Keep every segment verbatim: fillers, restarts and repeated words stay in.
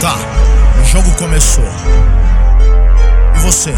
Tá, o jogo começou. E você?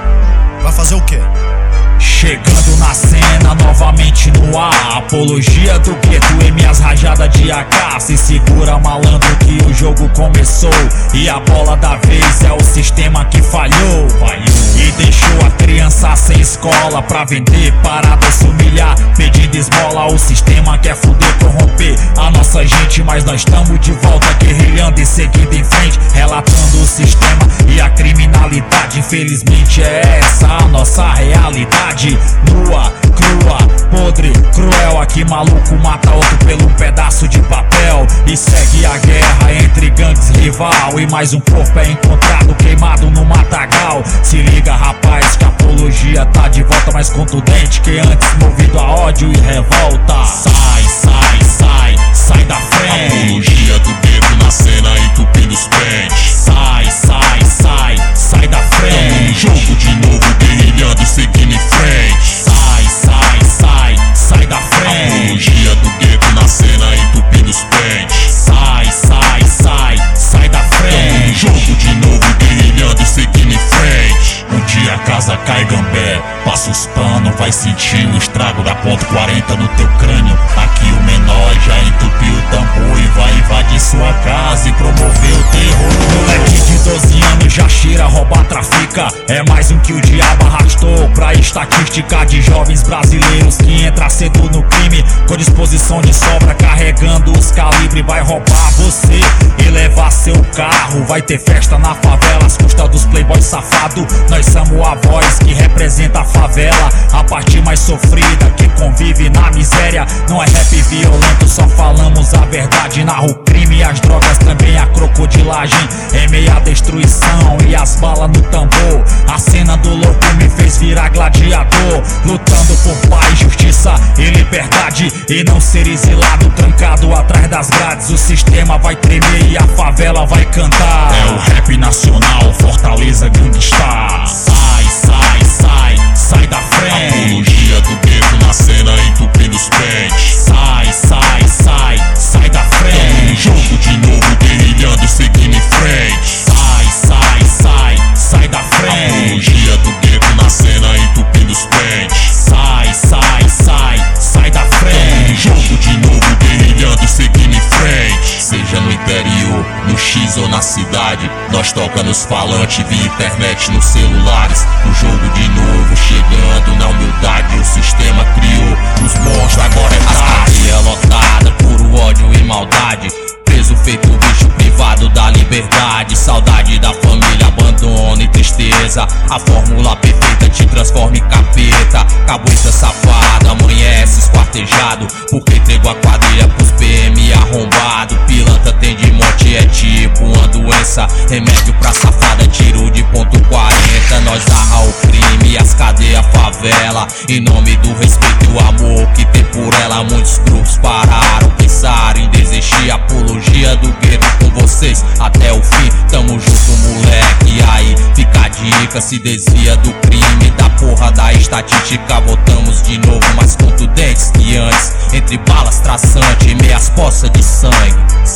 Vai fazer o quê? Chegando na cena, novamente no ar. Apologia do gueto em minhas rajadas de A K. Se segura, malandro, que o jogo começou. E a bola da vez é o sistema que falhou, e deixou a criança sem escola pra vender, parada, se humilhar, pedindo esmola. O sistema quer fuder, corromper a nossa gente, mas nós estamos de volta, guerrilhando e seguindo em frente, relatando o sistema e a criminalidade. Infelizmente é essa a nossa realidade. Nua, crua, podre, cruel. Aqui maluco mata outro pelo pedaço de papel. E segue a guerra entre gangues rival. E mais um corpo é encontrado queimado no matagal. Se liga, rapaz, que a apologia tá de volta, mais contundente que antes, movido a ódio e revolta. Sai, sai, sai, sai da frente. Apologia do gueto na cena, entupindo os pentes. Sai, sai, sai, sai da frente. Tamo no jogo de novo, guerrilhando e seguindo em frente. Sai, sai, sai, sai da frente. Apologia do gueto na cena, entupindo os pentes. Sai, sai, sai, sai da frente. Tamo no jogo de novo, guerrilhando e seguindo em frente. Um dia a casa cai gambé, passa os panos, vai sentir o estrago da ponto quarenta no teu crânio. Aqui o menor já entupiu o tambor e vai invadir sua casa e promover o terror. Moleque de doze anos já cheira, rouba, trafica. É mais um que o diabo arrastou pra estatística de jovens brasileiros que entra cedo no crime, com disposição de sobra, carregando os calibres. Vai roubar você e levar seu carro. Vai ter festa na favela às custas dos playboys safados. Nós somos a voz que representa a favela, a parte mais sofrida que convive na miséria. Não é rap violento, só falamos a verdade. Narra o crime e as drogas, também a crocodilagem, em meio à destruição e as balas no tambor. A cena do louco me fez virar gladiador, lutando por paz, justiça e liberdade, e não ser exilado, trancado atrás das grades. O sistema vai tremer e a favela vai cantar. É o rap nacional, Fortaleza Gangstar. Sai, sai, sai, sai da frente. Apologia do gueto na cena, entupindo os pentes. Sai, sai, sai, sai da frente. Tamo no jogo de novo, guerrilhando e seguindo em frente. Sai, sai, sai, sai da frente. Apologia do gueto na cena, entupindo os pentes. Sai, sai, sai, sai da Tamo frente. no jogo de novo, guerrilhando e seguindo em frente. Seja no interior, no X ou na cidade, nós toca nos falantes, via internet, nos celulares. O jogo de novo, chegando na humildade. O sistema criou os monstros, agora é tarde. Cadeia lotada, puro ódio e maldade. Preso feito bicho privado da liberdade. Saudade da família, abandono e tristeza. A fórmula perfeita te transforma em capeta. Cabueta safada, amanhece esquartejado, porque entregou a quadrilha pros P M arrombado. Pilantra tem de monte, é tipo uma doença. Remédio pra safada, tiro de ponto quarenta. Nós arra o crime e as cadeias favela, em nome do respeito e o amor que tem por ela. Muitos grupos pararam, pensaram em desistir. Apologia do gueto com vocês até o fim. Tamo junto, moleque, aí fica a dica. Se desvia do crime, da porra da estatística. Voltamos de novo mais contundentes que antes, entre balas traçante e meias poças de sangue.